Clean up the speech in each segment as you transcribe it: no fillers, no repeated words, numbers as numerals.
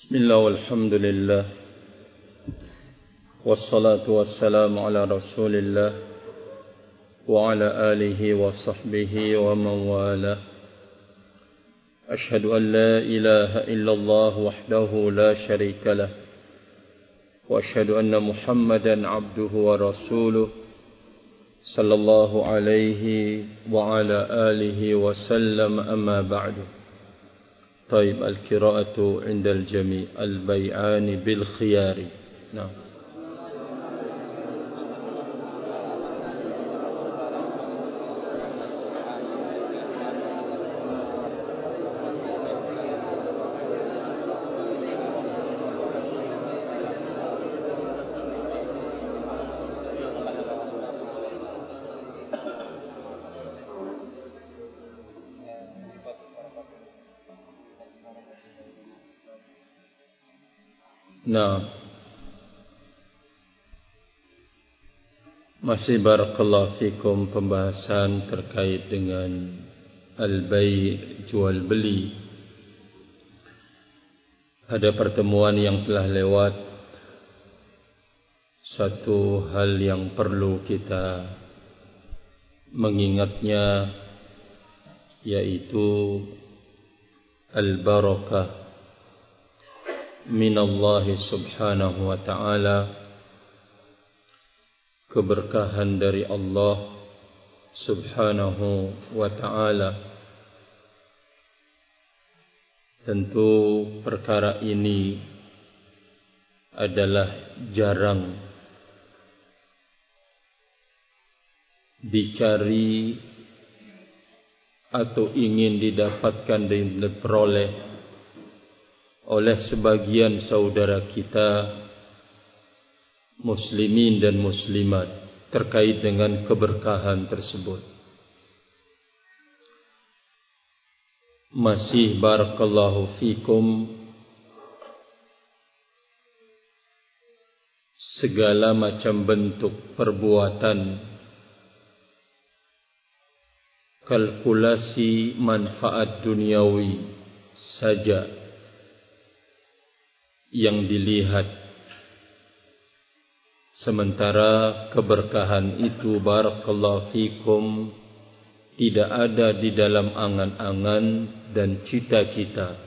Bismillah walhamdulillah wassalatu wassalamu ala rasulillah wa ala alihi wa sahbihi wa man wala. Ashhadu an la ilaha illallah wahdahu la sharika lah wa ashhadu anna Muhammadan abduhu wa rasuluh sallallahu alaihi wa ala alihi wa sallam, amma ba'du. طيب القراءة عند الجميع البيعان بالخيار. نعم. Nah, masih barakallahu fikum pembahasan terkait dengan al-bai' jual beli. Pada pertemuan yang telah lewat, satu hal yang perlu kita mengingatnya yaitu al-barakah minallahi subhanahu wa ta'ala, keberkahan dari Allah subhanahu wa ta'ala. Tentu perkara ini adalah jarang dicari atau ingin didapatkan dan diperoleh oleh sebagian saudara kita muslimin dan muslimat terkait dengan keberkahan tersebut. Masih barakallahu fikum segala macam bentuk perbuatan kalkulasi manfaat duniawi saja yang dilihat, sementara keberkahan itu barakallahu fikum tidak ada di dalam angan-angan dan cita-cita.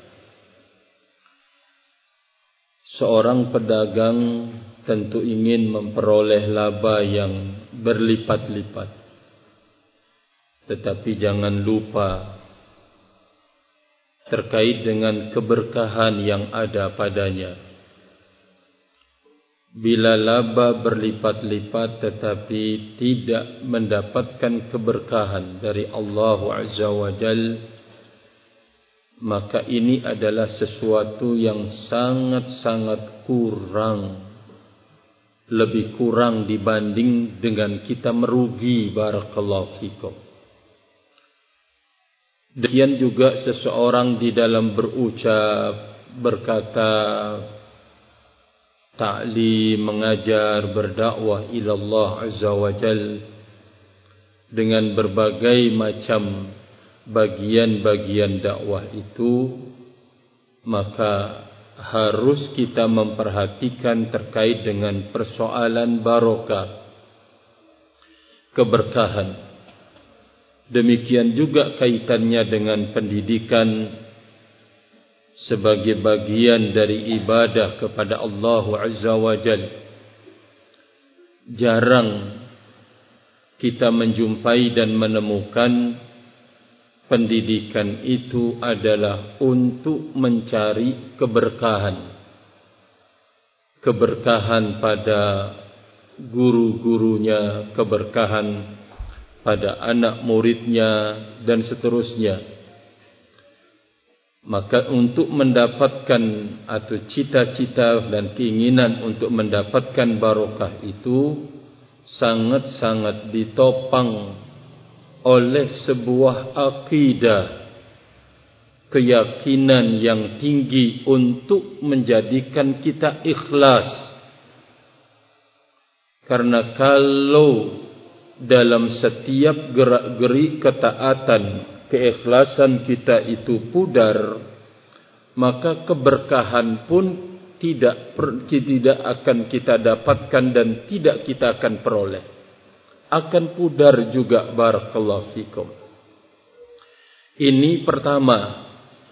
Seorang pedagang tentu ingin memperoleh laba yang berlipat-lipat, tetapi jangan lupa terkait dengan keberkahan yang ada padanya. Bila laba berlipat-lipat tetapi tidak mendapatkan keberkahan dari Allah Azza wa Jal, maka ini adalah sesuatu yang sangat-sangat kurang, lebih kurang dibanding dengan kita merugi barakallahu fikum. Demikian juga seseorang di dalam berucap, berkata, ta'lim, mengajar, berdakwah ila Allah Azza wa Jal dengan berbagai macam bagian-bagian dakwah itu, maka harus kita memperhatikan terkait dengan persoalan barokah, keberkahan. Demikian juga kaitannya dengan pendidikan sebagai bagian dari ibadah kepada Allah Azza wa Jal. Jarang kita menjumpai dan menemukan pendidikan itu adalah untuk mencari keberkahan. Keberkahan pada guru-gurunya, keberkahan pada anak muridnya dan seterusnya. Maka untuk mendapatkan atau cita-cita dan keinginan untuk mendapatkan barokah itu sangat-sangat ditopang oleh sebuah akidah, keyakinan yang tinggi untuk menjadikan kita ikhlas. Karena kalau dalam setiap gerak-gerik ketaatan, keikhlasan kita itu pudar, maka keberkahan pun tidak akan kita dapatkan dan tidak kita akan peroleh. Akan pudar juga. Barakallahu fikum. Ini pertama,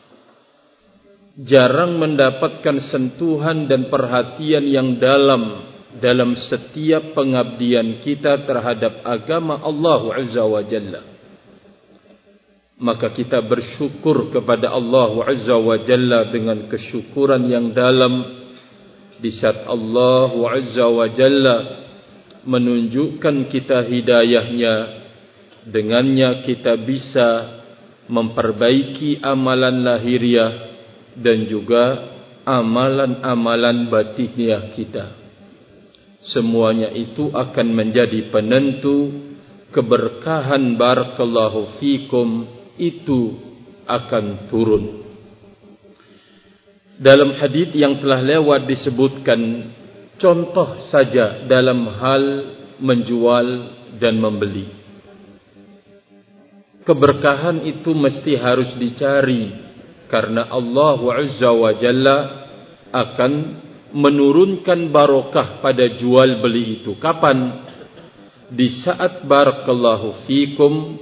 jarang mendapatkan sentuhan dan perhatian yang dalam setiap pengabdian kita terhadap agama Allah Azza wa Jalla. Maka kita bersyukur kepada Allah Azza wa Jalla dengan kesyukuran yang dalam, di saat Allah Azza wa Jalla menunjukkan kita hidayahnya, dengannya kita bisa memperbaiki amalan lahiriah dan juga amalan-amalan batiniah kita. Semuanya itu akan menjadi penentu keberkahan barakallahu fikum itu akan turun. Dalam hadis yang telah lewat disebutkan contoh saja dalam hal menjual dan membeli. Keberkahan itu mesti harus dicari, karena Allah Azza wa Jalla akan menurunkan barokah pada jual beli itu. Kapan? Di saat barakallahu fikum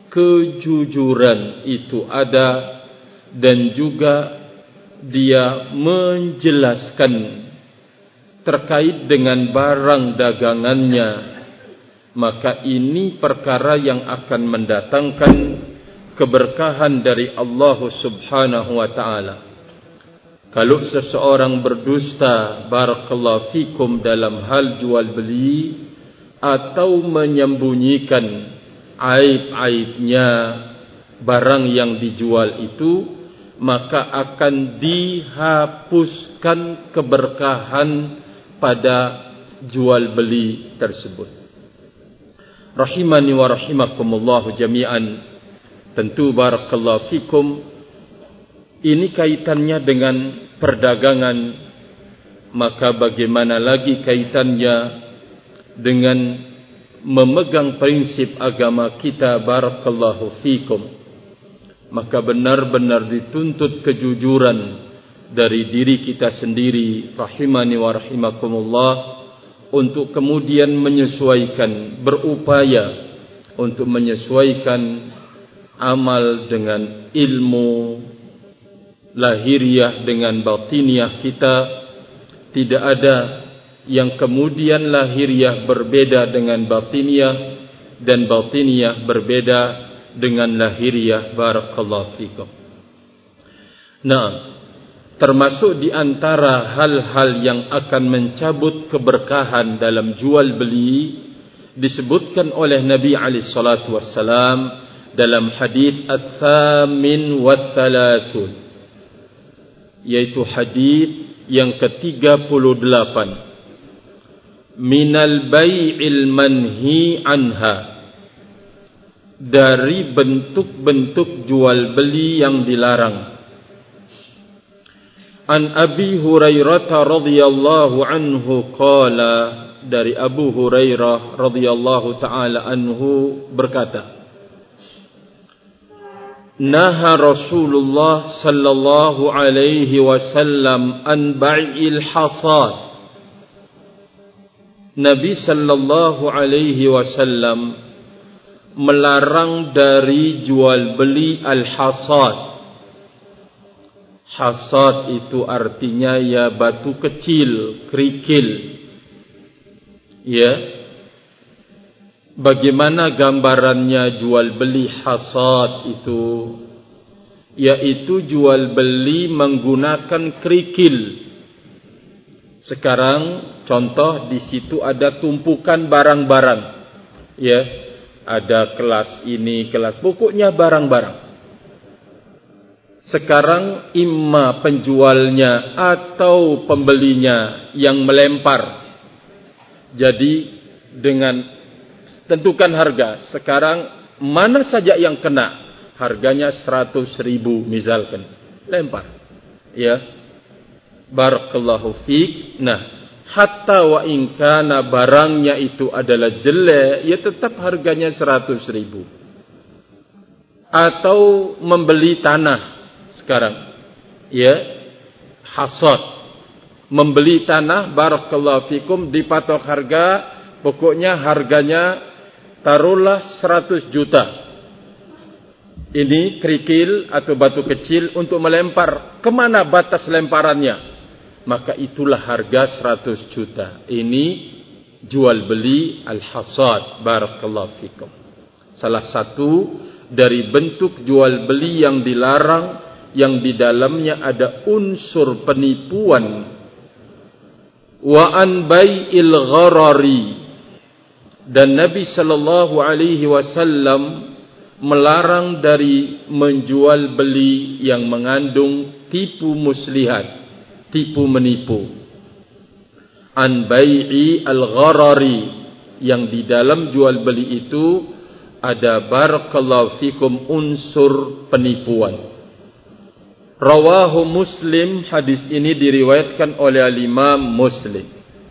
kejujuran itu ada, dan juga dia menjelaskan terkait dengan barang dagangannya, maka ini perkara yang akan mendatangkan keberkahan dari Allah Subhanahu wa ta'ala. Kalau seseorang berdusta barakallahu fikum dalam hal jual beli, atau menyembunyikan aib-aibnya barang yang dijual itu, maka akan dihapuskan keberkahan pada jual beli tersebut. Rahimani wa rahimakumullahu jami'an. Tentu barakallahu fikum, ini kaitannya dengan perdagangan, maka bagaimana lagi kaitannya dengan memegang prinsip agama kita barakallahu fikum. Maka benar-benar dituntut kejujuran dari diri kita sendiri, rahimani wa rahimakumullah, untuk kemudian menyesuaikan, berupaya untuk menyesuaikan amal dengan ilmu lahiriah dengan batiniah kita. Tidak ada yang kemudian lahiriah berbeda dengan batiniah dan batiniah berbeda dengan lahiriah barakallahu fikum. Nah, termasuk di antara hal-hal yang akan mencabut keberkahan dalam jual beli disebutkan oleh Nabi alaihi salatu wassalam dalam hadis Ats-Tsamin wat-Tsalathun, yaitu hadis yang ke-38, minal bai'il manhi anha, dari bentuk-bentuk jual beli yang dilarang. An Abi Hurairah radhiyallahu anhu qala, dari Abu Hurairah radhiyallahu taala anhu berkata, naha Rasulullah sallallahu alaihi wasallam an bai'il hasad. Nabi sallallahu alaihi wasallam melarang dari jual beli al-hasad. Hasad itu artinya ya batu kecil, kerikil. Ya. Bagaimana gambarannya jual beli hasad itu? Yaitu jual beli menggunakan kerikil. Sekarang contoh, di situ ada tumpukan barang-barang. Ya. Ada kelas ini, kelas, pokoknya barang-barang. Sekarang imma penjualnya atau pembelinya yang melempar. Jadi dengan tentukan harga. Sekarang mana saja yang kena, harganya 100.000 misalkan, lempar. Ya, barakallahu fiik. Nah, hatta wa in kana barangnya itu adalah jelek, ya tetap harganya 100.000. Atau membeli tanah sekarang, ya, hasad. Membeli tanah, barakallahu fikum, dipatok harga, pokoknya harganya taruhlah 100 juta. Ini kerikil atau batu kecil untuk melempar. Kemana batas lemparannya? Maka itulah harga 100 juta. Ini jual beli al-hasad, barakallahu fikum. Salah satu dari bentuk jual beli yang dilarang, yang di dalamnya ada unsur penipuan. Wa an bai'il gharari, dan Nabi sallallahu alaihi wasallam melarang dari menjual beli yang mengandung tipu muslihat, tipu menipu. An bai'i al-gharari, yang di dalam jual beli itu ada barakallahu fikum unsur penipuan. Rawahu Muslim, hadis ini diriwayatkan oleh Imam Muslim.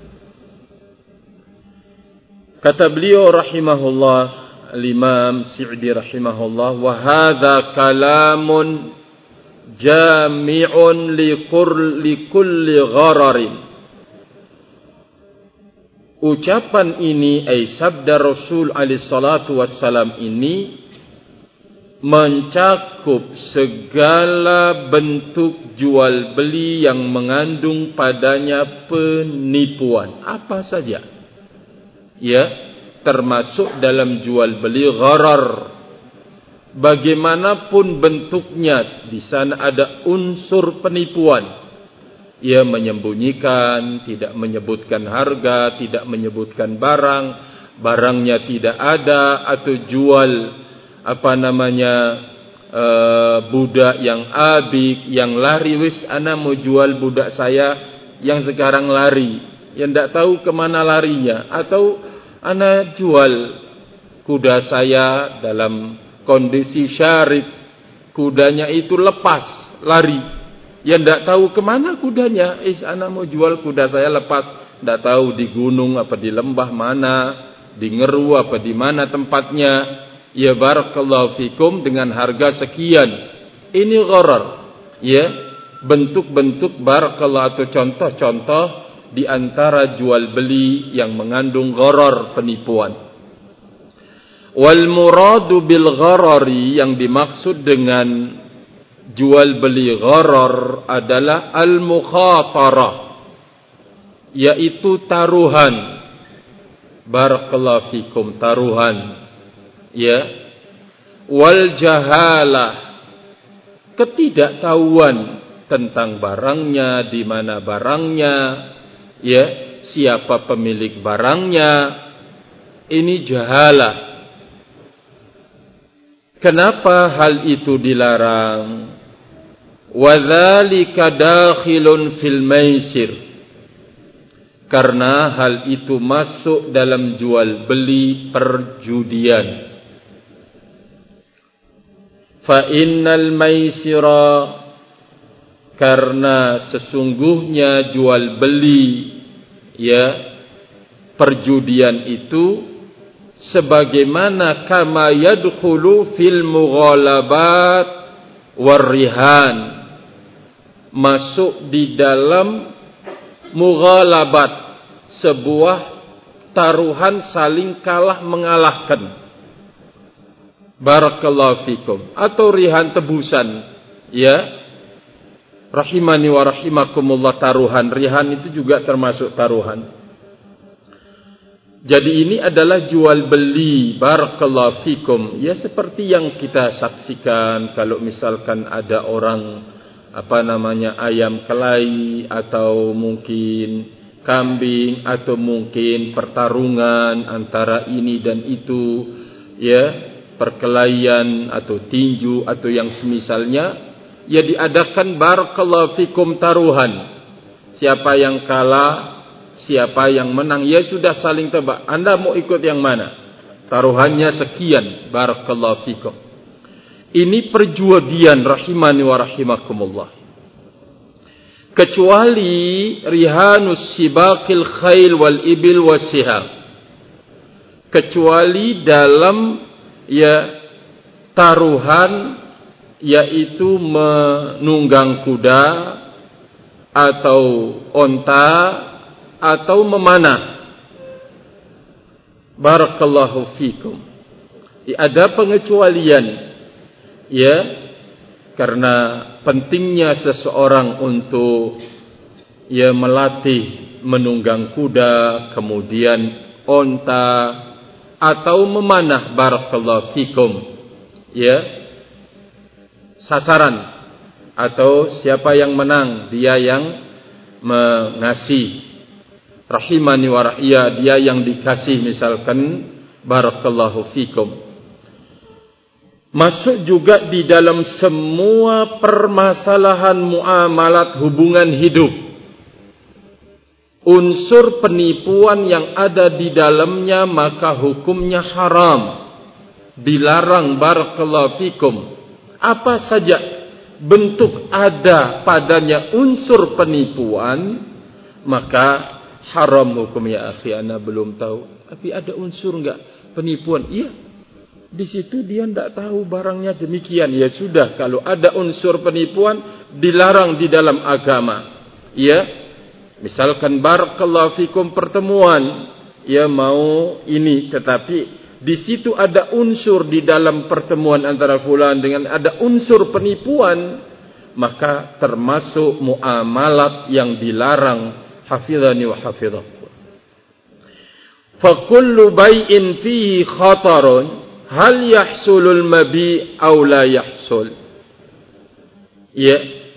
Kata beliau rahimahullah, Imam Sa'di rahimahullah, wa hadza kalamun jami'un li kulli ghararin. Ucapan ini, sabda Rasul alaihi salatu wassalam ini mencakup segala bentuk jual beli yang mengandung padanya penipuan, apa saja, ya, termasuk dalam jual beli gharar. Bagaimanapun bentuknya, di sana ada unsur penipuan. Ia menyembunyikan, tidak menyebutkan harga, tidak menyebutkan barang, barangnya tidak ada, atau jual budak yang abik, yang lari, wis ana mau jual budak saya yang sekarang lari, yang tidak tahu kemana larinya. Atau ana jual kuda saya dalam kondisi syarif, kudanya itu lepas lari, yang tidak tahu kemana kudanya. Ana mau jual kuda saya lepas, tidak tahu di gunung apa di lembah mana, di Ngeru apa di mana tempatnya. Ya barakallahu fikum, dengan harga sekian. Ini gharar, ya, bentuk-bentuk barakallahu atau contoh-contoh di antara jual beli yang mengandung gharar, penipuan. Wal muradu bil gharari, yang dimaksud dengan jual beli gharar adalah al mukhatarah, yaitu taruhan. Barakallahu fikum, taruhan. Ya, wal jahalah, ketidaktahuan tentang barangnya, di mana barangnya, ya, siapa pemilik barangnya. Ini jahalah. Kenapa hal itu dilarang? Wa dzalika dakhilun fil maisir, karena hal itu masuk dalam jual beli perjudian. Fa innal maisira, karena sesungguhnya jual beli, ya, perjudian itu sebagaimana kama yadkhulu fil mughalabat warrihan, masuk di dalam mughalabat, sebuah taruhan saling kalah mengalahkan. Barakallahu fikum. Atau rihan, tebusan, ya, rahimani wa rahimakumullah, taruhan. Rihan itu juga termasuk taruhan. Jadi ini adalah jual beli, barakallahu fikum, ya, seperti yang kita saksikan. Kalau misalkan ada orang ayam kelahi, atau mungkin kambing, atau mungkin pertarungan antara ini dan itu, ya, perkelahian atau tinju atau yang semisalnya, ya, diadakan barakallahu fikum taruhan. Siapa yang kalah, siapa yang menang, ya sudah saling tebak. Anda mau ikut yang mana? Taruhannya sekian, barakallahu fikum. Ini perjudian, rahimani wa rahimakumullah. Kecuali rihanus sibaqil khail wal ibil wasiham, kecuali dalam, ya, taruhan yaitu menunggang kuda atau onta atau memanah. Barakallahu fikum. Ada pengecualian, ya, karena pentingnya seseorang untuk melatih menunggang kuda, kemudian onta atau memanah. Barakallahu fikum. Sasaran atau siapa yang menang, dia yang mengasih. Rahimani wa ra'iyya, dia yang dikasih misalkan. Barakallahu fikum. Masuk juga di dalam semua permasalahan muamalat hubungan hidup. Unsur penipuan yang ada di dalamnya maka hukumnya haram, dilarang. Barakallahu fikum. Apa saja bentuk ada padanya unsur penipuan, maka haram hukumnya. Akhi, ana belum tahu, tapi ada unsur enggak penipuan? Iya. Di situ dia tidak tahu barangnya demikian. Ya sudah, kalau ada unsur penipuan dilarang di dalam agama. Ya, misalkan barakallahu fikum pertemuan, ya mau ini, tetapi di situ ada unsur di dalam pertemuan antara fulan dengan ada unsur penipuan, maka termasuk muamalat yang dilarang. Hafizani wa hafidhakum. Fa kullu bai'in fihi khatarun hal yahsulul mabi' aw la yahsul. Ya.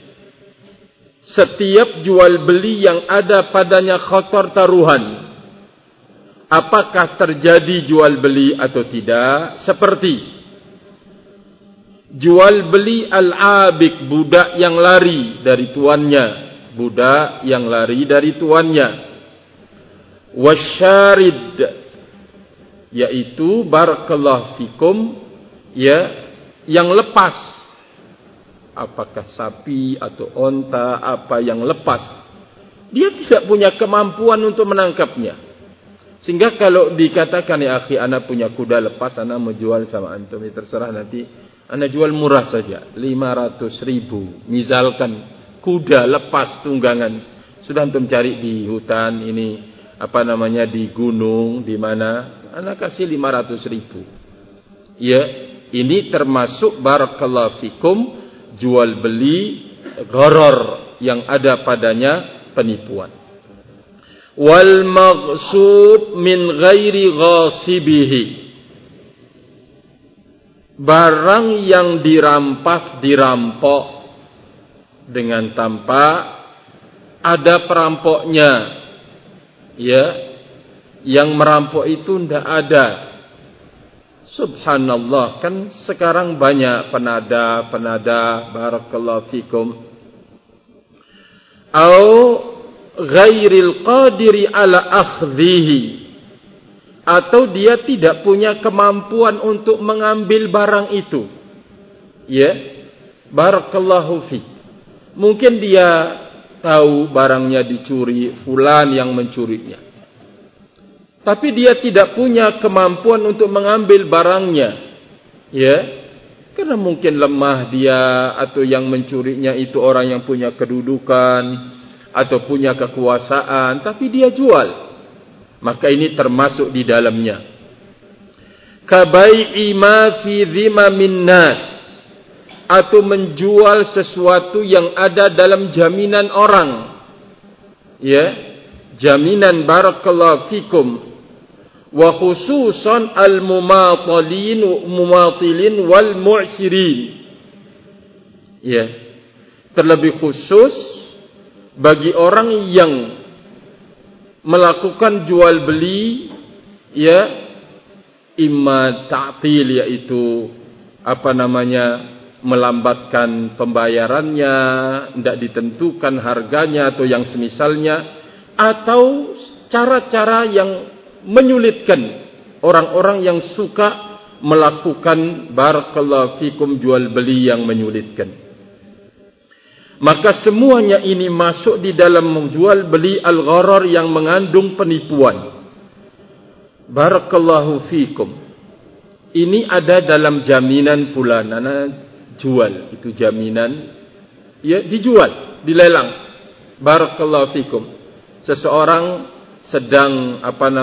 Setiap jual beli yang ada padanya khatar taruhan, apakah terjadi jual beli atau tidak? Seperti jual beli al-abik, budak yang lari dari tuannya, budak yang lari dari tuannya. Wasyarid, yaitu barakallahu fikum, ya, yang lepas. Apakah sapi atau onta, apa yang lepas, dia tidak punya kemampuan untuk menangkapnya. Sehingga kalau dikatakan, ya akhi, ana punya kuda lepas, ana mau jual sama antum, ya terserah, nanti ana jual murah saja, 500.000 misalkan, kuda lepas tunggangan. Sudah antum cari di hutan ini, apa namanya, di gunung, di mana, ana kasih 500.000. Ya, ini termasuk barakallahu fikum jual beli gharar yang ada padanya penipuan. Wal maghsub min ghairi ghasibihi, barang yang dirampas, dirampok dengan tanpa ada perampoknya. Ya, yang merampok itu tidak ada. Subhanallah, kan sekarang banyak penada barakallahu fikum. Au ghairil qadiri ala akhdhihi, atau dia tidak punya kemampuan untuk mengambil barang itu. Ya, barakallahu fik. Mungkin dia tahu barangnya dicuri, fulan yang mencurinya, tapi dia tidak punya kemampuan untuk mengambil barangnya. Ya, karena mungkin lemah dia, atau yang mencurinya itu orang yang punya kedudukan atau punya kekuasaan, tapi dia jual. Maka ini termasuk di dalamnya. Kabai'i ma fi dhimamin nas, atau menjual sesuatu yang ada dalam jaminan orang. Ya, jaminan barakallahu fikum. Wa khususan al-mumatilin wal mu'sirin. Ya, terlebih khusus bagi orang yang melakukan jual beli, ya, imma ta'til, yaitu apa namanya, melambatkan pembayarannya, tidak ditentukan harganya atau yang semisalnya, atau cara-cara yang menyulitkan orang-orang yang suka melakukan barakallahu fikum jual beli yang menyulitkan. Maka semuanya ini masuk di dalam jual beli al-gharar yang mengandung penipuan. Barakallahu fikum. Ini ada dalam jaminan fulan. Ana jual, itu jaminan, ya dijual, dilelang. Barakallahu fikum. Seseorang sedang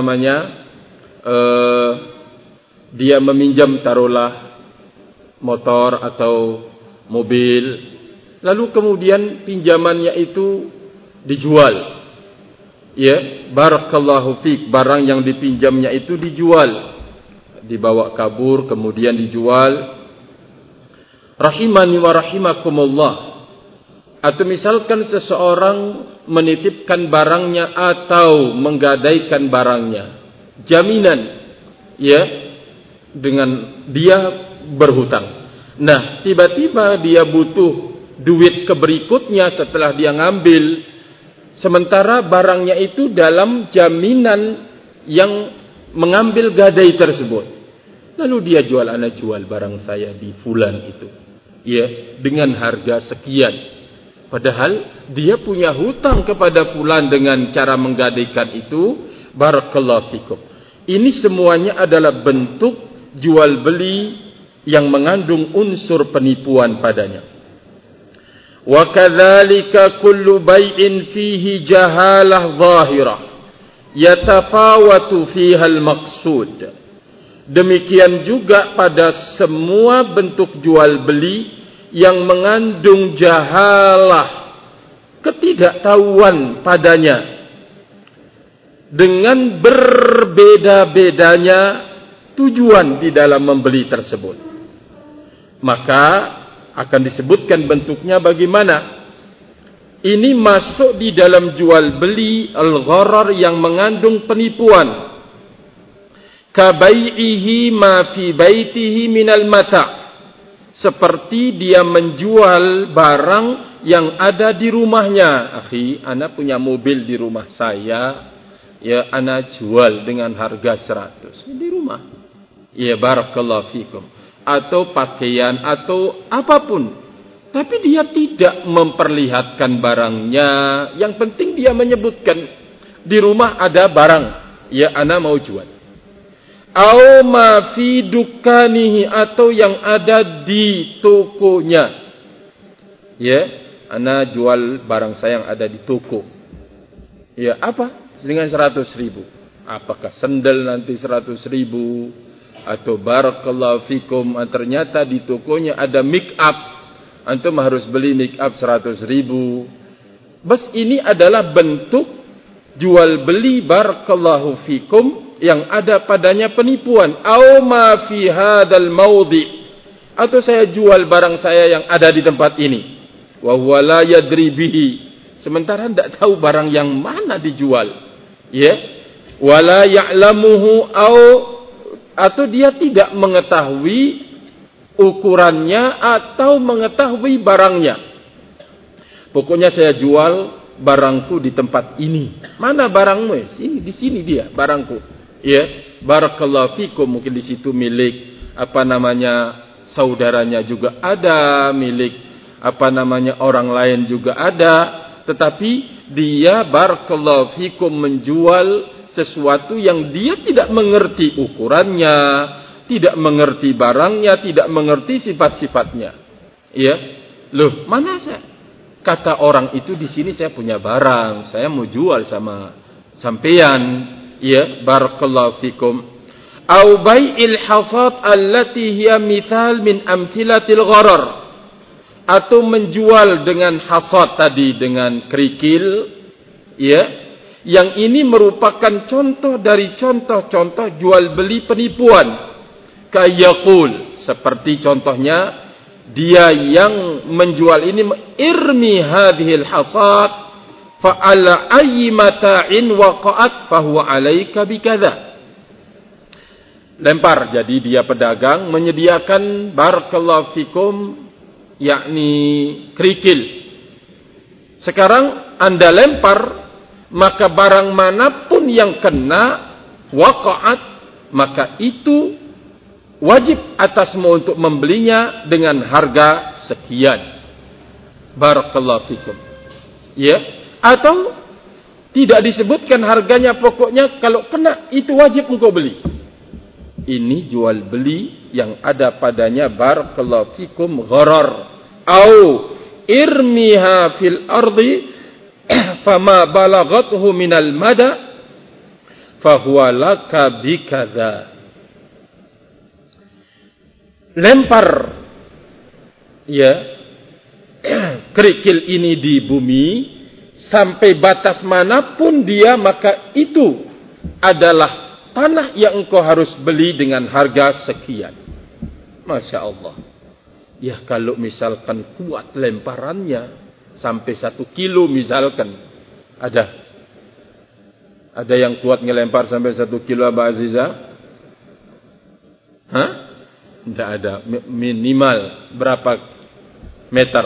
dia meminjam taruhlah motor atau mobil, lalu kemudian pinjamannya itu dijual. Ya, barakallahu fik, barang yang dipinjamnya itu dijual, dibawa kabur kemudian dijual. Rahimani wa rahimakumullah. Atau misalkan seseorang menitipkan barangnya atau menggadaikan barangnya, jaminan, ya, dengan dia berhutang. Nah, tiba-tiba dia butuh duit keberikutnya setelah dia ngambil, sementara barangnya itu dalam jaminan yang mengambil gadai tersebut. Lalu dia jual, ana jual barang saya di fulan itu, ya, dengan harga sekian. Padahal dia punya hutang kepada fulan dengan cara menggadaikan itu. Barakallahu fikum. Ini semuanya adalah bentuk jual beli yang mengandung unsur penipuan padanya. Wa kadzalika kullu bai'in fihi jahalah zahirah yatafawatu fiha al-maqsud. Demikian juga pada semua bentuk jual beli yang mengandung jahalah, ketidaktahuan padanya, dengan berbeda-bedanya tujuan di dalam membeli tersebut, maka akan disebutkan bentuknya bagaimana. Ini masuk di dalam jual beli al-gharar yang mengandung penipuan. Kabai'ihi ma fi baitihi minal mata', seperti dia menjual barang yang ada di rumahnya. Akhi, ana punya mobil di rumah saya, ya, ana jual dengan harga 100 di rumah. Ya, barakallahu fikum. Atau pakaian atau apapun, tapi dia tidak memperlihatkan barangnya. Yang penting dia menyebutkan di rumah ada barang, ya, ana mau jual. Au ma fi dukanihi, atau yang ada di tokonya. Ya, ana jual barang saya yang ada di toko. Ya, apa? Dengan 100.000. Apakah sendal nanti 100.000? Atau barakallahu fikum, ternyata di tokonya ada make up, antum harus beli make up 100.000. Bas, ini adalah bentuk jual beli barakallahu fikum yang ada padanya penipuan. Au ma fi hadzal maudhi, atau saya jual barang saya yang ada di tempat ini, wa huwa la yadri bihi, sementara tidak tahu barang yang mana dijual, ya, wala ya'lamuhu, atau dia tidak mengetahui ukurannya atau mengetahui barangnya. Pokoknya saya jual barangku di tempat ini. Mana barangmu? Sini, di sini dia barangku. Ya, barakallahu fikum. Mungkin di situ milik saudaranya juga ada, milik orang lain juga ada, tetapi dia barakallahu fikum menjual sesuatu yang dia tidak mengerti ukurannya, tidak mengerti barangnya, tidak mengerti sifat-sifatnya. Ya, loh, mana saya? Kata orang itu, di sini saya punya barang, saya mau jual sama sampean. Ya, barakallahu fikum. Au bai'il hasad allati hiya mithal min amthilatil gharar, atau menjual dengan hasad tadi, dengan kerikil, ya, yang ini merupakan contoh dari contoh-contoh jual beli penipuan. Kayaqul, seperti contohnya dia yang menjual ini, irmi hadhil hasad fa'ala ayyi mata'in waqa'at fahuwa 'alaika bikadza. Lempar, jadi dia pedagang menyediakan barakallahu fikum, yakni kerikil. Sekarang Anda lempar, maka barang manapun yang kena waqa'at, maka itu wajib atasmu untuk membelinya dengan harga sekian. Barakallahu fikum. Ya, atau tidak disebutkan harganya, pokoknya kalau kena itu wajib engkau beli. Ini jual beli yang ada padanya barakallahu fikum gharar au irmiha fil ardi fama balaghathu minal mada fahuwa laka bikadza. Lempar ya kerikil ini di bumi sampai batas manapun dia, maka itu adalah tanah yang engkau harus beli dengan harga sekian. Masya Allah. Ya kalau misalkan kuat lemparannya sampai 1 kilo misalkan. Ada yang kuat ngelempar sampai 1 kilo Abah Aziza? Hah? Tidak ada. Minimal berapa meter?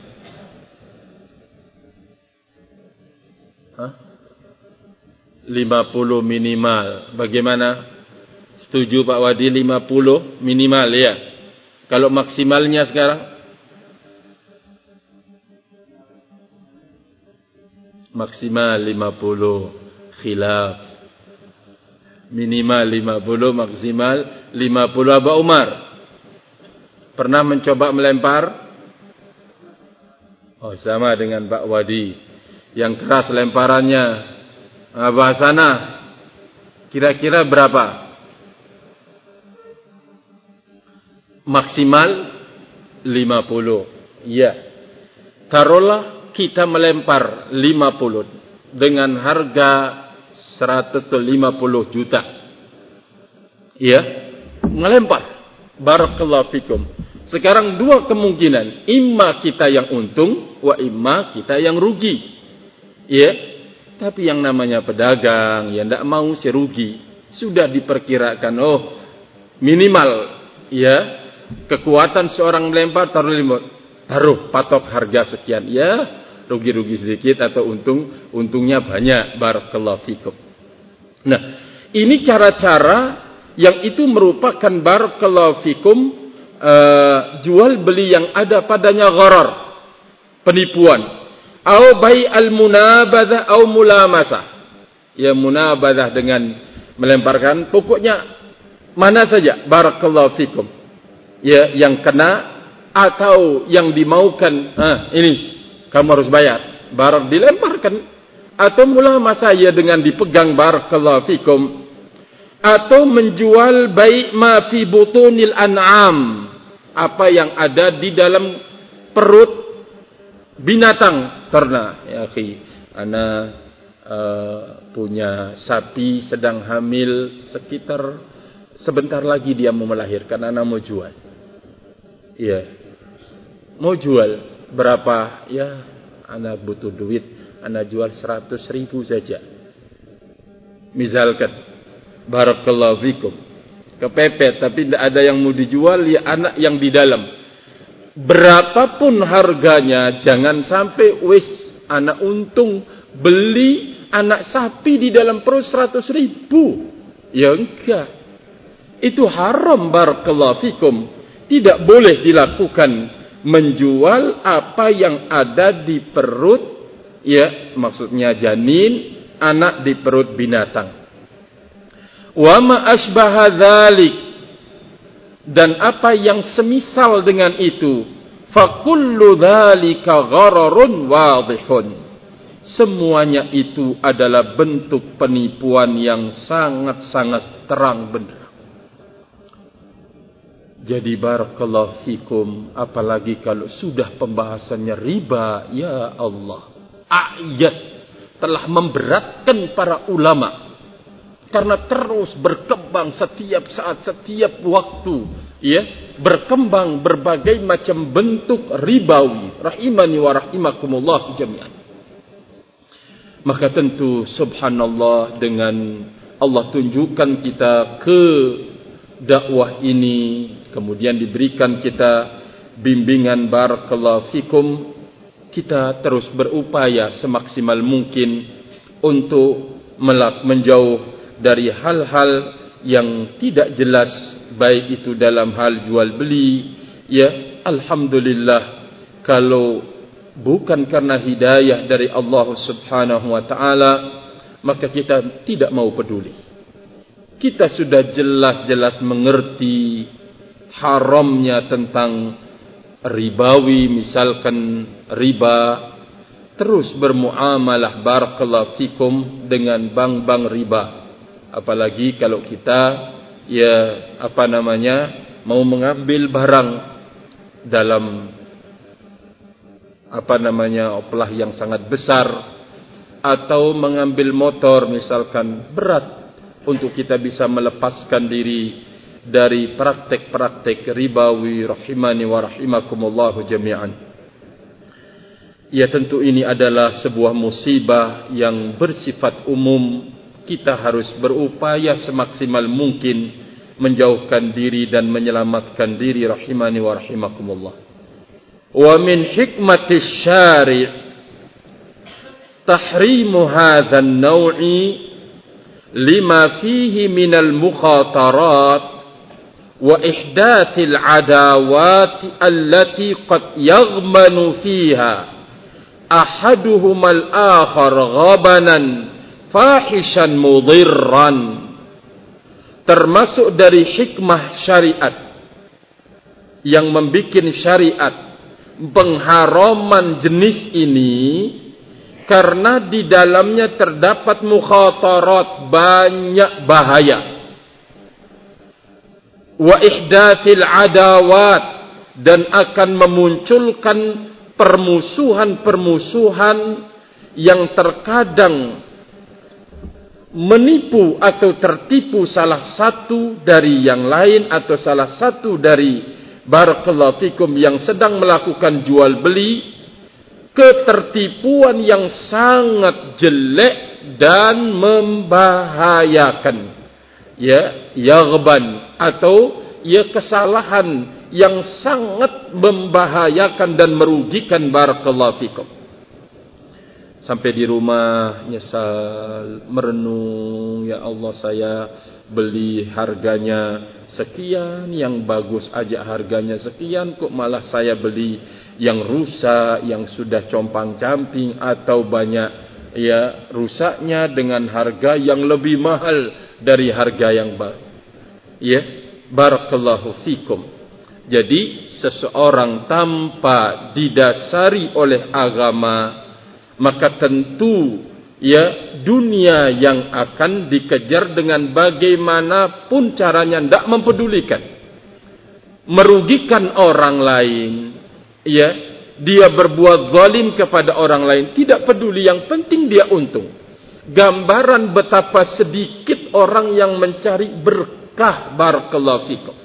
Hah? 50 minimal. Bagaimana? Setuju Pak Wadi 50 minimal ya? Kalau maksimalnya sekarang? Maksimal 50. Khilaf. Minimal 50, maksimal 50. Abah Umar pernah mencoba melempar? Oh, sama dengan Pak Wadi. Yang keras lemparannya. Abah sana kira-kira berapa? Maksimal 50. Iya. Taruhlah kita melempar 50 dengan harga 150 juta. Iya, melempar. Barakallahu fikum. Sekarang 2 kemungkinan, imma kita yang untung, wa imma kita yang rugi. Iya. Tapi yang namanya pedagang, ya tidak mau si rugi. Sudah diperkirakan, oh minimal, ya kekuatan seorang melempar taruh patok harga sekian. Ya, rugi-rugi sedikit atau untungnya banyak. Barakallahu fikum. Nah, ini cara-cara yang itu merupakan barakallahu fikum jual beli yang ada padanya gharar, penipuan. Au bai al-munabadah au mulamasah. Ya, munabadah dengan melemparkan, pokoknya mana saja barakallahu fikum. Ya, yang kena atau yang dimaukan, ini kamu harus bayar. Barang dilemparkan. Atau mulamasah, ya dengan dipegang barakallahu fikum. Atau menjual bai ma fi butunil an'am, apa yang ada di dalam perut binatang ternak. Ya akhi, ana punya sapi sedang hamil, sekitar sebentar lagi dia mau melahirkan, ana mau jual. Iya. Mau jual berapa? Ya, ana butuh duit, ana jual 100.000 saja. Misalkan barakallahu fikum. Kepepet tapi tidak ada yang mau dijual, ya anak yang di dalam. Berapapun harganya, jangan sampai wis anak untung beli anak sapi di dalam perut 100.000. Ya enggak. Itu haram barakallahu fikum. Tidak boleh dilakukan, menjual apa yang ada di perut, ya maksudnya janin, anak di perut binatang. Wa ma asbaha dzalik, dan apa yang semisal dengan itu, fa kullu dzalika ghararun wadihun. Semuanya itu adalah bentuk penipuan yang sangat-sangat terang benderang. Jadi barakallahu fikum, apalagi kalau sudah pembahasannya riba, ya Allah. Ayat telah memberatkan para ulama. Karena terus berkembang setiap saat, setiap waktu. Ya, berkembang berbagai macam bentuk ribawi. Rahimani wa rahimakumullah jami'an. Maka tentu subhanallah, dengan Allah tunjukkan kita ke dakwah ini, kemudian diberikan kita bimbingan barakallahu fikum, kita terus berupaya semaksimal mungkin untuk menjauh dari hal-hal yang tidak jelas, baik itu dalam hal jual beli. Ya, alhamdulillah, kalau bukan karena hidayah dari Allah Subhanahu wa taala, maka kita tidak mau peduli. Kita sudah jelas-jelas mengerti, haramnya tentang ribawi, misalkan riba, terus bermuamalah barakallahu fikum dengan bank-bank riba. Apalagi kalau kita mau mengambil barang dalam opelah yang sangat besar, atau mengambil motor misalkan berat, untuk kita bisa melepaskan diri dari praktek-praktek ribawi, rahimani wa rahimakumullahu jami'an. Ya, tentu ini adalah sebuah musibah yang bersifat umum. Kita harus berupaya semaksimal mungkin menjauhkan diri dan menyelamatkan diri, rahimani wa rahimakumullah. Wa min hikmatis syari' tahrimu hadzal naw'i lima fihi minal mukhatarat wa ihdathil adawat allati qad yaghmanu fiha ahaduhumal akhar ghabanan fahishan mudirran. Termasuk dari hikmah syariat yang membikin syariat pengharaman jenis ini, karena di dalamnya terdapat mukhatarat, banyak bahaya. Wa ihdathil adawat, dan akan memunculkan permusuhan-permusuhan yang terkadang menipu atau tertipu salah satu dari yang lain, atau salah satu dari barakallahu fikum yang sedang melakukan jual beli. Ketertipuan yang sangat jelek dan membahayakan, yaghban, atau kesalahan yang sangat membahayakan dan merugikan, barakallahu fikum. Sampai di rumah nyesal, merenung, ya Allah, saya beli harganya sekian, yang bagus aja harganya sekian, kok malah saya beli yang rusak, yang sudah compang-camping, atau banyak rusaknya dengan harga yang lebih mahal dari harga yang baru. Barakallahu fikum. Jadi seseorang tanpa didasari oleh agama, maka tentu dunia yang akan dikejar dengan bagaimanapun caranya, tidak mempedulikan, merugikan orang lain. Dia berbuat zalim kepada orang lain, tidak peduli, yang penting dia untung. Gambaran betapa sedikit orang yang mencari berkah, barakallahu fikum.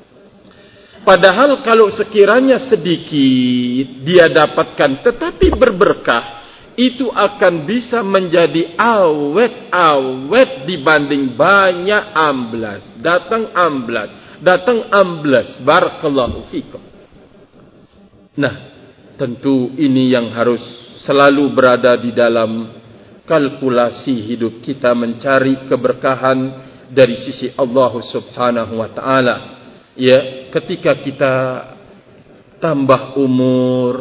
Padahal kalau sekiranya sedikit dia dapatkan tetapi berberkah, itu akan bisa menjadi awet dibanding banyak amblas, datang amblas, barakallahu fikum. Nah, tentu ini yang harus selalu berada di dalam kalkulasi hidup kita, mencari keberkahan dari sisi Allah Subhanahu wa taala. Ketika kita tambah umur,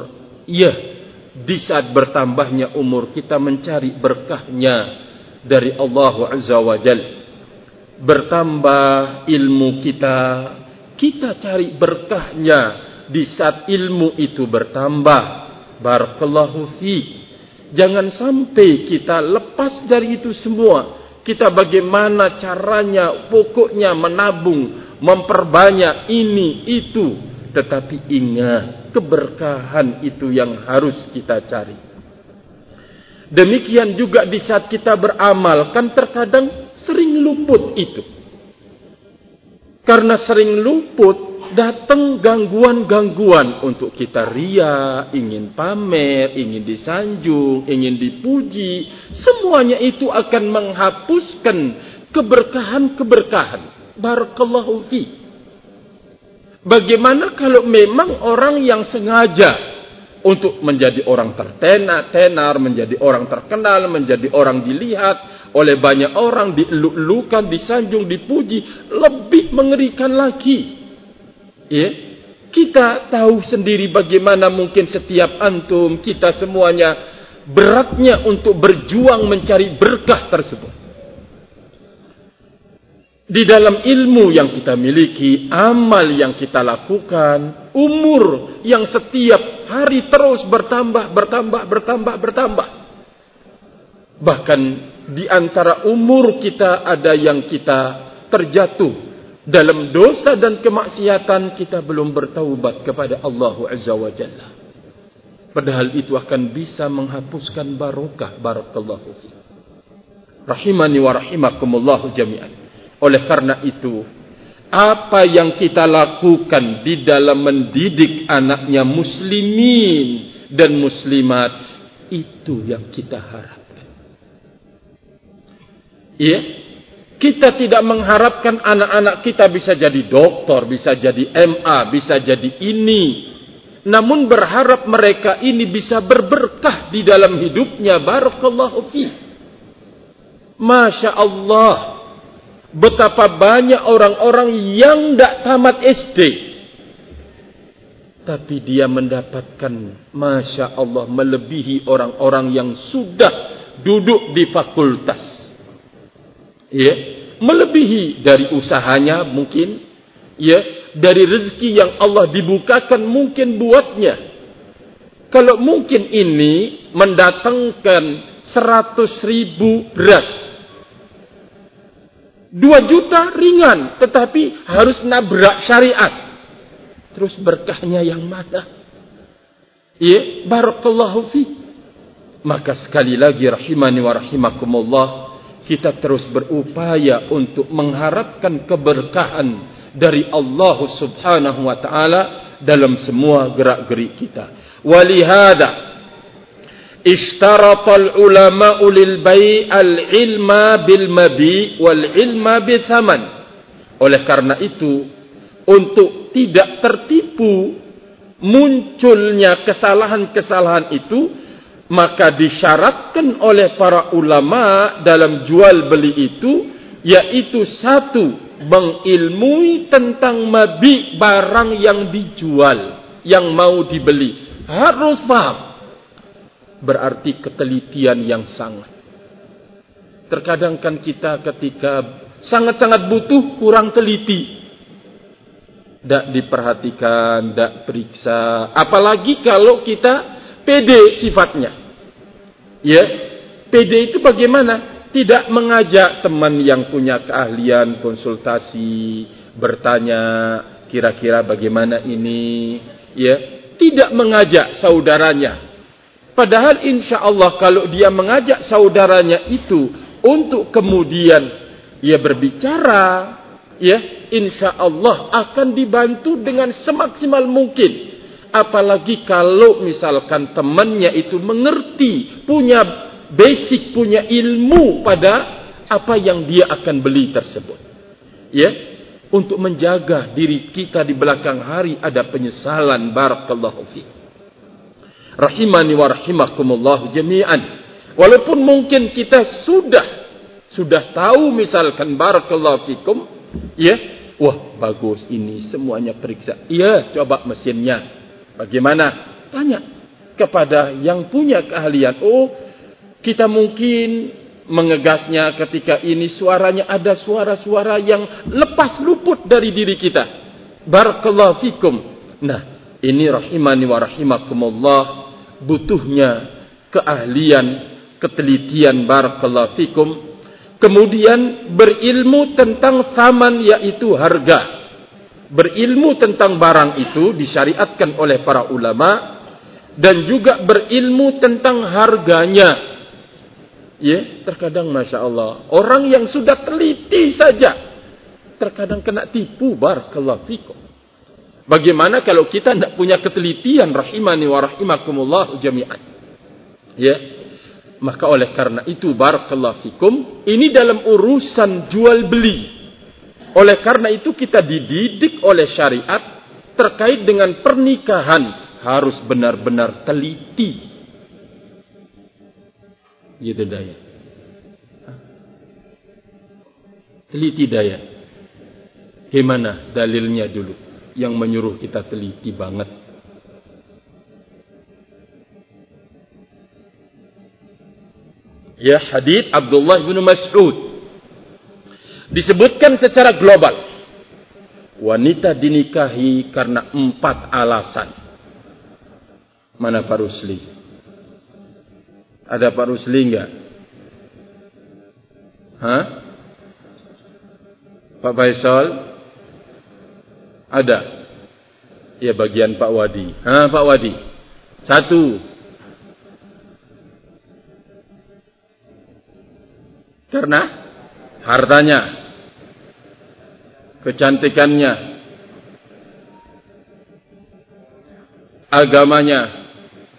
di saat bertambahnya umur kita mencari berkahnya dari Allah Azza wa Jal. Bertambah ilmu kita cari berkahnya di saat ilmu itu bertambah, barakallahu fiik. Jangan sampai kita lepas dari itu semua. Kita bagaimana caranya, pokoknya menabung, memperbanyak ini itu, tetapi ingat, keberkahan itu yang harus kita cari. Demikian juga di saat kita beramal, kan terkadang sering luput itu. Karena sering luput, datang gangguan-gangguan untuk kita ria, ingin pamer, ingin disanjung, ingin dipuji. Semuanya itu akan menghapuskan keberkahan-keberkahan. Barakallahu fi. Bagaimana kalau memang orang yang sengaja untuk menjadi orang tertenar, menjadi orang terkenal, menjadi orang dilihat oleh banyak orang, dieluk-elukan, disanjung, dipuji, lebih mengerikan lagi. Kita tahu sendiri bagaimana mungkin setiap antum, kita semuanya beratnya untuk berjuang mencari berkah tersebut. di dalam ilmu yang kita miliki, amal yang kita lakukan, umur yang setiap hari terus bertambah. Bahkan di antara umur kita ada yang kita terjatuh dalam dosa dan kemaksiatan, kita belum bertaubat kepada Allah Azza wa Jalla. Padahal itu akan bisa menghapuskan barokah. Barakallahu fiik. Rahimani wa rahimakumullah jami'an. Oleh karena itu, apa yang kita lakukan di dalam mendidik anaknya muslimin dan muslimat, itu yang kita harapkan. Ya, kita tidak mengharapkan anak-anak kita bisa jadi doktor, bisa jadi MA, bisa jadi ini. Namun berharap mereka ini bisa berberkah di dalam hidupnya. Barakallahu fiik. Masya Allah, betapa banyak orang-orang yang tidak tamat SD, tapi dia mendapatkan, Masya Allah, melebihi orang-orang yang sudah duduk di fakultas. Ya, melebihi dari usahanya mungkin, ya, dari rezeki yang Allah dibukakan mungkin buatnya. Kalau mungkin ini mendatangkan 100.000 berat, 2 juta ringan, tetapi harus nabrak syariat. Terus berkahnya yang mana? Ya, barakallahu fiik. Maka sekali lagi rahimani wa rahimakumullah, kita terus berupaya untuk mengharapkan keberkahan dari Allah Subhanahu wa taala dalam semua gerak-gerik kita. Walihada ishtaratal ulama'u lil bai' al-ilma bil mabi' wal ilma bi thaman. Oleh karena itu, untuk tidak tertipu munculnya kesalahan-kesalahan itu, maka disyaratkan oleh para ulama dalam jual beli itu, yaitu satu, mengilmui tentang mabi' barang yang dijual, yang mau dibeli, harus paham. Berarti ketelitian yang sangat. Terkadang kan kita ketika sangat-sangat butuh kurang teliti, tidak diperhatikan, tidak periksa. Apalagi kalau kita pede sifatnya. Ya, pede itu bagaimana? Tidak mengajak teman yang punya keahlian konsultasi, bertanya kira-kira bagaimana ini, ya, tidak mengajak saudaranya. Padahal insya Allah kalau dia mengajak saudaranya itu untuk kemudian ia berbicara, ya, insya Allah akan dibantu dengan semaksimal mungkin. Apalagi kalau misalkan temannya itu mengerti, punya basic, punya ilmu pada apa yang dia akan beli tersebut. Ya, untuk menjaga diri kita di belakang hari ada penyesalan. Barakallahu fiik. Rahimani wa rahimakumullah jami'an. Walaupun mungkin kita sudah tahu, misalkan barakallahu fikum, ya, wah bagus ini semuanya periksa. Iya, coba mesinnya bagaimana? Tanya kepada yang punya keahlian. Oh, kita mungkin mengegasnya ketika ini suaranya ada suara-suara yang lepas luput dari diri kita. Barakallahu fikum. Nah, ini rahimani wa rahimakumullah, butuhnya keahlian, ketelitian. Barakallahu fikum. Kemudian berilmu tentang thaman, yaitu harga. Berilmu tentang barang itu disyariatkan oleh para ulama, dan juga berilmu tentang harganya. Ya, terkadang Masya Allah, orang yang sudah teliti saja terkadang kena tipu. Barakallahu fikum. Bagaimana kalau kita tidak punya ketelitian? Rahimani wa rahimakumullah jami'an. Ya, maka oleh karena itu barakallahu fikum, ini dalam urusan jual beli. Oleh karena itu kita dididik oleh syariat terkait dengan pernikahan, harus benar-benar teliti. Gitu daya. Teliti daya. Gimana dalilnya dulu yang menyuruh kita teliti banget? Ya, hadits Abdullah bin Mas'ud Disebutkan secara global. Wanita dinikahi karena 4 alasan. Mana Pak Rusli? Ada Pak Rusli enggak? Hah? Pak Faisal? Ada? Ya, bagian Pak Wadi. Pak Wadi. 1. Karena hartanya, kecantikannya, agamanya,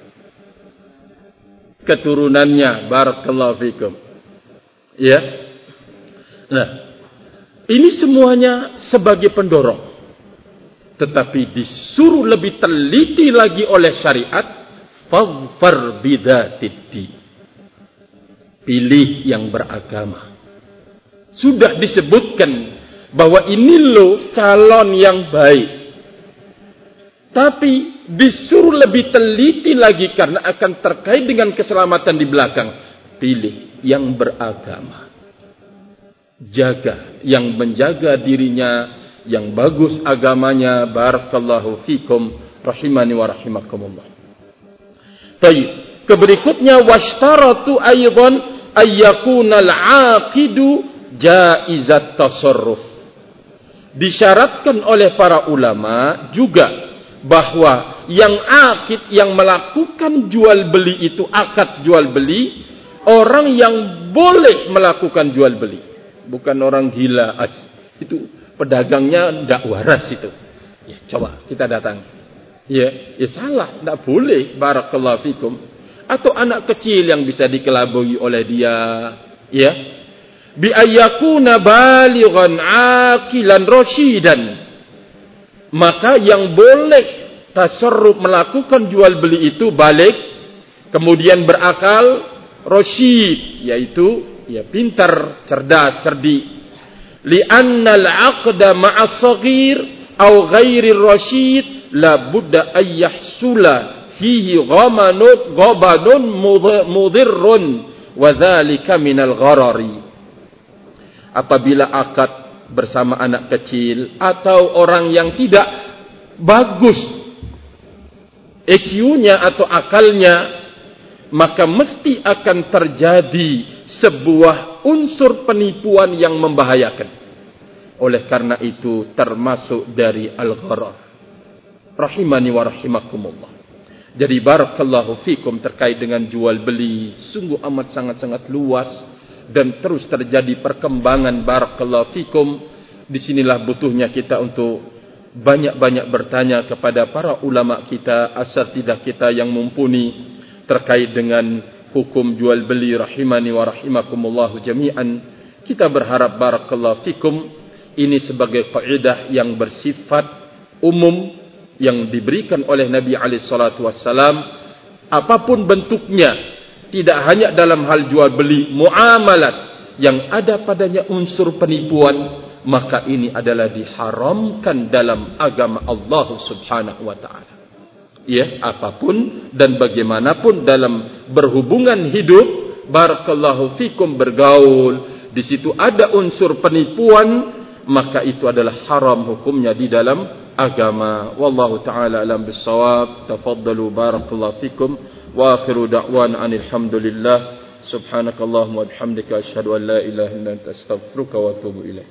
keturunannya. Barakallahu fikum. Ya. Nah, ini semuanya sebagai pendorong. Tetapi disuruh lebih teliti lagi oleh syariat. Fadfar bidzatid. Pilih yang beragama. Sudah disebutkan bahwa ini loh calon yang baik. Tapi disuruh lebih teliti lagi karena akan terkait dengan keselamatan di belakang. Pilih yang beragama. Jaga yang menjaga dirinya, yang bagus agamanya. Barakallahu fikum rahimani wa rahimakumullah. Baik, keberikutnya washtaratu aidan ayyakuna al-aqidu jaizat tasarruf. Disyaratkan oleh para ulama juga bahwa yang akid, yang melakukan jual beli itu, akad jual beli, orang yang boleh melakukan jual beli, bukan orang gila. Itu pedagangnya tidak waras itu. Ya, coba kita datang. Ya salah, tidak boleh. Barakallahu fikum. Atau anak kecil yang bisa dikelabui oleh dia, ya, bi ayyakuna balighan aqilan rasyidan. Maka yang boleh tasarruf melakukan jual beli itu balik, kemudian berakal, rasyid, yaitu ya pintar, cerdas, cerdik. Li'anna al-'aqda ma'a saghir aw ghairi rasyid la budda ayyahsula fihi ghabanun mudhirrun wa dzalika minal gharari. Apabila akad bersama anak kecil atau orang yang tidak bagus EQ-nya atau akalnya, maka mesti akan terjadi sebuah unsur penipuan yang membahayakan. Oleh karena itu termasuk dari al-gharar. Rahimani wa rahimakumullah. Jadi barakallahu fikum terkait dengan jual beli sungguh amat sangat-sangat luas dan terus terjadi perkembangan. Barakallahu fikum. Disinilah butuhnya kita untuk banyak-banyak bertanya kepada para ulama kita, asatidzah kita yang mumpuni terkait dengan hukum jual beli. Rahimani wa rahimakumullah jami'an. Kita berharap barakallahu fikum ini sebagai kaidah yang bersifat umum yang diberikan oleh Nabi SAW, apapun bentuknya, tidak hanya dalam hal jual beli, muamalat yang ada padanya unsur penipuan, maka ini adalah diharamkan dalam agama Allah Subhanahu wa taala. Ya, apapun dan bagaimanapun dalam berhubungan hidup, barakallahu fikum, bergaul, di situ ada unsur penipuan, maka itu adalah haram hukumnya di dalam agama. Wallahu ta'ala alam bissawab. Tafaddalu barakallahu fikum. Wa akhiru da'wana alhamdulillah. Subhanakallahumma wa bihamdika asyhadu an la ilaha illa anta astaghfiruka wa atubu ilaik.